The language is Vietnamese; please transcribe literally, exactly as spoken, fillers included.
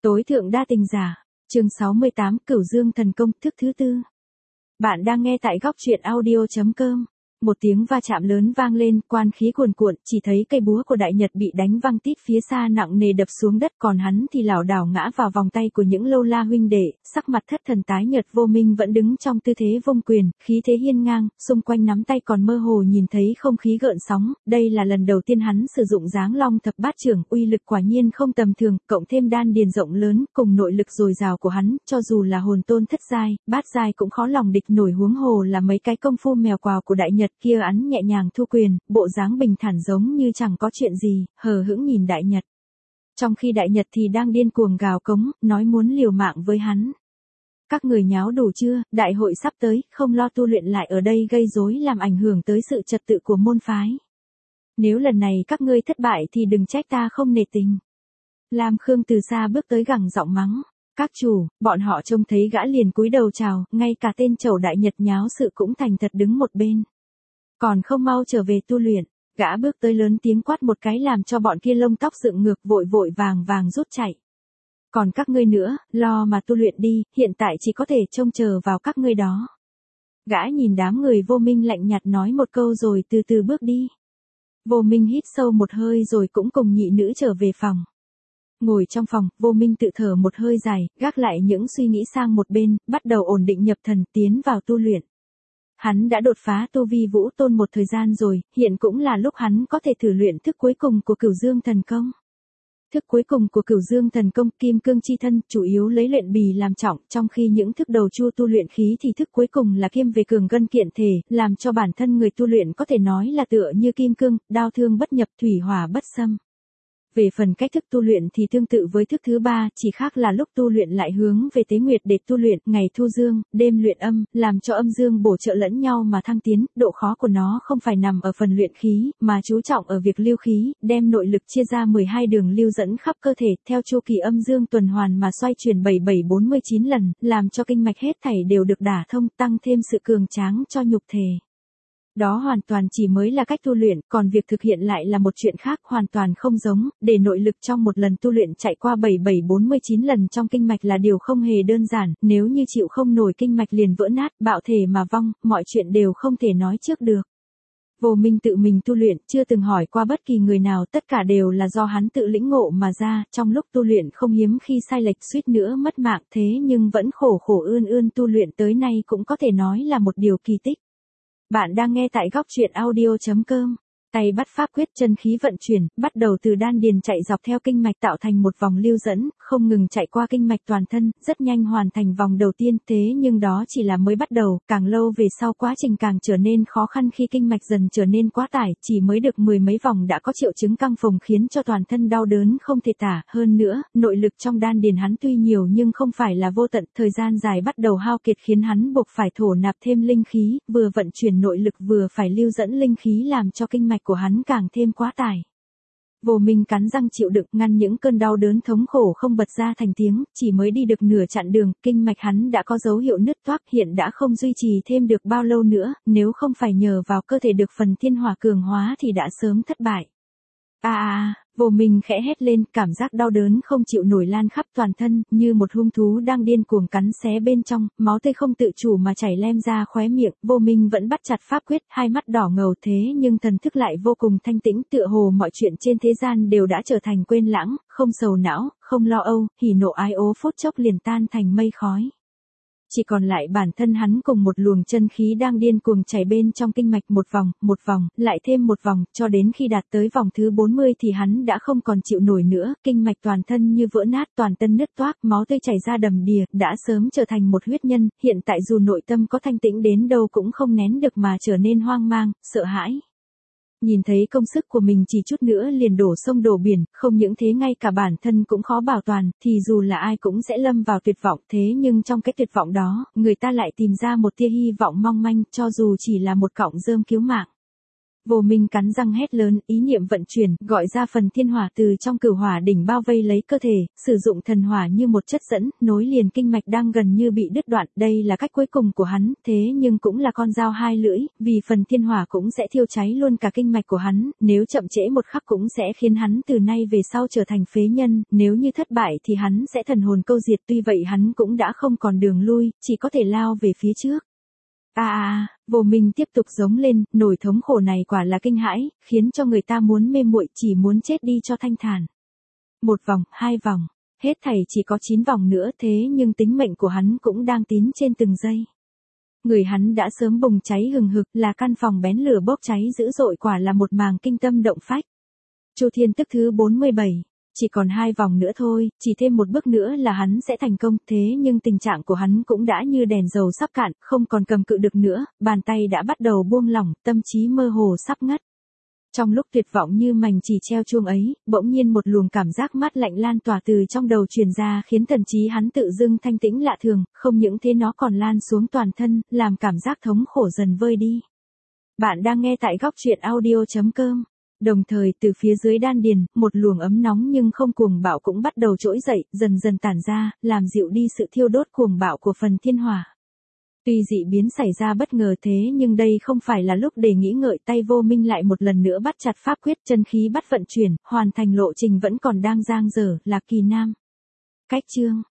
Tối thượng đa tình giả, chương sáu mươi tám, Cửu Dương thần công, thức thứ tư. Bạn đang nghe tại góc truyện audio chấm com. Một tiếng va chạm lớn vang lên, quan khí cuồn cuộn, chỉ thấy cây búa của Đại Nhật bị đánh văng tít phía xa nặng nề đập xuống đất, còn hắn thì lảo đảo ngã vào vòng tay của những Lâu La huynh đệ, sắc mặt thất thần tái nhợt. Vô Minh vẫn đứng trong tư thế vung quyền, khí thế hiên ngang, xung quanh nắm tay còn mơ hồ nhìn thấy không khí gợn sóng, đây là lần đầu tiên hắn sử dụng Giáng Long thập bát chưởng, uy lực quả nhiên không tầm thường, cộng thêm đan điền rộng lớn, cùng nội lực dồi dào của hắn, cho dù là hồn tôn thất giai, bát giai cũng khó lòng địch nổi, huống hồ là mấy cái công phu mèo quào của Đại Nhật kia. Hắn nhẹ nhàng thu quyền, bộ dáng bình thản giống như chẳng có chuyện gì, hờ hững nhìn Đại Nhật. Trong khi Đại Nhật thì đang điên cuồng gào cống, nói muốn liều mạng với hắn. Các người nháo đủ chưa, đại hội sắp tới, không lo tu luyện lại ở đây gây rối làm ảnh hưởng tới sự trật tự của môn phái. Nếu lần này các ngươi thất bại thì đừng trách ta không nể tình. Lam Khương từ xa bước tới gằn giọng mắng. Các chủ, bọn họ trông thấy gã liền cúi đầu chào, ngay cả tên chầu Đại Nhật nháo sự cũng thành thật đứng một bên. Còn không mau trở về tu luyện, gã bước tới lớn tiếng quát một cái làm cho bọn kia lông tóc dựng ngược, vội vội vàng vàng rút chạy. Còn các ngươi nữa, lo mà tu luyện đi, hiện tại chỉ có thể trông chờ vào các ngươi đó. Gã nhìn đám người Vô Minh lạnh nhạt nói một câu rồi từ từ bước đi. Vô Minh hít sâu một hơi rồi cũng cùng nhị nữ trở về phòng. Ngồi trong phòng, Vô Minh tự thở một hơi dài, gác lại những suy nghĩ sang một bên, bắt đầu ổn định nhập thần, tiến vào tu luyện. Hắn đã đột phá tu vi vũ tôn một thời gian rồi, hiện cũng là lúc hắn có thể thử luyện thức cuối cùng của Cửu Dương thần công. Thức cuối cùng của Cửu Dương thần công, kim cương chi thân, chủ yếu lấy luyện bì làm trọng, trong khi những thức đầu chu tu luyện khí thì thức cuối cùng là kiêm về cường gân kiện thể, làm cho bản thân người tu luyện có thể nói là tựa như kim cương, đao thương bất nhập, thủy hỏa bất xâm. Về phần cách thức tu luyện thì tương tự với thức thứ ba, chỉ khác là lúc tu luyện lại hướng về tế nguyệt để tu luyện, ngày thu dương, đêm luyện âm, làm cho âm dương bổ trợ lẫn nhau mà thăng tiến, độ khó của nó không phải nằm ở phần luyện khí, mà chú trọng ở việc lưu khí, đem nội lực chia ra mười hai đường lưu dẫn khắp cơ thể, theo chu kỳ âm dương tuần hoàn mà xoay chuyển bảy bảy bốn mươi chín lần, làm cho kinh mạch hết thảy đều được đả thông, tăng thêm sự cường tráng cho nhục thể. Đó hoàn toàn chỉ mới là cách tu luyện, còn việc thực hiện lại là một chuyện khác hoàn toàn không giống, để nội lực trong một lần tu luyện chạy qua bảy bảy bốn mươi chín lần trong kinh mạch là điều không hề đơn giản, nếu như chịu không nổi kinh mạch liền vỡ nát, bạo thể mà vong, mọi chuyện đều không thể nói trước được. Vô Minh tự mình tu luyện, chưa từng hỏi qua bất kỳ người nào, tất cả đều là do hắn tự lĩnh ngộ mà ra, trong lúc tu luyện không hiếm khi sai lệch suýt nữa mất mạng, thế nhưng vẫn khổ khổ ươn ươn tu luyện tới nay cũng có thể nói là một điều kỳ tích. Bạn đang nghe tại góc truyện audio chấm com. Tay bắt pháp quyết, chân khí vận chuyển, bắt đầu từ đan điền chạy dọc theo kinh mạch tạo thành một vòng lưu dẫn, không ngừng chạy qua kinh mạch toàn thân, rất nhanh hoàn thành vòng đầu tiên, thế nhưng đó chỉ là mới bắt đầu, càng lâu về sau quá trình càng trở nên khó khăn khi kinh mạch dần trở nên quá tải, chỉ mới được mười mấy vòng đã có triệu chứng căng phồng khiến cho toàn thân đau đớn không thể tả, hơn nữa, nội lực trong đan điền hắn tuy nhiều nhưng không phải là vô tận, thời gian dài bắt đầu hao kiệt khiến hắn buộc phải thổ nạp thêm linh khí, vừa vận chuyển nội lực vừa phải lưu dẫn linh khí làm cho kinh mạch của hắn càng thêm quá tải. Vô Minh cắn răng chịu đựng, ngăn những cơn đau đớn thống khổ không bật ra thành tiếng, chỉ mới đi được nửa chặng đường, kinh mạch hắn đã có dấu hiệu nứt toác, hiện đã không duy trì thêm được bao lâu nữa, nếu không phải nhờ vào cơ thể được phần thiên hỏa cường hóa thì đã sớm thất bại. A a, Vô Minh khẽ hét lên, cảm giác đau đớn không chịu nổi lan khắp toàn thân, như một hung thú đang điên cuồng cắn xé bên trong, máu tươi không tự chủ mà chảy lem ra khóe miệng, Vô Minh vẫn bắt chặt pháp quyết, hai mắt đỏ ngầu thế nhưng thần thức lại vô cùng thanh tĩnh, tựa hồ mọi chuyện trên thế gian đều đã trở thành quên lãng, không sầu não, không lo âu, hỉ nộ ái ố phút chốc liền tan thành mây khói. Chỉ còn lại bản thân hắn cùng một luồng chân khí đang điên cuồng chảy bên trong kinh mạch, một vòng, một vòng, lại thêm một vòng, cho đến khi đạt tới vòng thứ bốn mươi thì hắn đã không còn chịu nổi nữa, kinh mạch toàn thân như vỡ nát, toàn thân nứt toác, máu tươi chảy ra đầm đìa, đã sớm trở thành một huyết nhân, hiện tại dù nội tâm có thanh tĩnh đến đâu cũng không nén được mà trở nên hoang mang, sợ hãi. Nhìn thấy công sức của mình chỉ chút nữa liền đổ sông đổ biển, không những thế ngay cả bản thân cũng khó bảo toàn, thì dù là ai cũng sẽ lâm vào tuyệt vọng, thế nhưng trong cái tuyệt vọng đó, người ta lại tìm ra một tia hy vọng mong manh, cho dù chỉ là một cọng rơm cứu mạng. Vô Minh cắn răng hét lớn, ý niệm vận chuyển, gọi ra phần thiên hỏa từ trong cửu hỏa đỉnh bao vây lấy cơ thể, sử dụng thần hỏa như một chất dẫn, nối liền kinh mạch đang gần như bị đứt đoạn, đây là cách cuối cùng của hắn, thế nhưng cũng là con dao hai lưỡi, vì phần thiên hỏa cũng sẽ thiêu cháy luôn cả kinh mạch của hắn, nếu chậm trễ một khắc cũng sẽ khiến hắn từ nay về sau trở thành phế nhân, nếu như thất bại thì hắn sẽ thần hồn câu diệt, tuy vậy hắn cũng đã không còn đường lui, chỉ có thể lao về phía trước. A a a, Vô Minh tiếp tục giống lên, nỗi thống khổ này quả là kinh hãi, khiến cho người ta muốn mê muội, chỉ muốn chết đi cho thanh thản. Một vòng, hai vòng, hết thảy chỉ có chín vòng nữa, thế nhưng tính mệnh của hắn cũng đang tín trên từng giây. Người hắn đã sớm bùng cháy hừng hực, là căn phòng bén lửa bốc cháy dữ dội, quả là một màn kinh tâm động phách. Chu Thiên tức thứ bốn mươi bảy. Chỉ còn hai vòng nữa thôi, chỉ thêm một bước nữa là hắn sẽ thành công, thế nhưng tình trạng của hắn cũng đã như đèn dầu sắp cạn, không còn cầm cự được nữa, bàn tay đã bắt đầu buông lỏng, tâm trí mơ hồ sắp ngất. Trong lúc tuyệt vọng như mành chỉ treo chuông ấy, bỗng nhiên một luồng cảm giác mát lạnh lan tỏa từ trong đầu truyền ra, khiến thần trí hắn tự dưng thanh tĩnh lạ thường, không những thế nó còn lan xuống toàn thân, làm cảm giác thống khổ dần vơi đi. Bạn đang nghe tại góc truyện audio chấm com. Đồng thời từ phía dưới đan điền, một luồng ấm nóng nhưng không cuồng bạo cũng bắt đầu trỗi dậy, dần dần tản ra, làm dịu đi sự thiêu đốt cuồng bạo của phần thiên hỏa. Tuy dị biến xảy ra bất ngờ thế nhưng đây không phải là lúc để nghĩ ngợi, tay Vô Minh lại một lần nữa bắt chặt pháp quyết, chân khí bắt vận chuyển, hoàn thành lộ trình vẫn còn đang dang dở, Lạc Kỳ Nam. Cách chương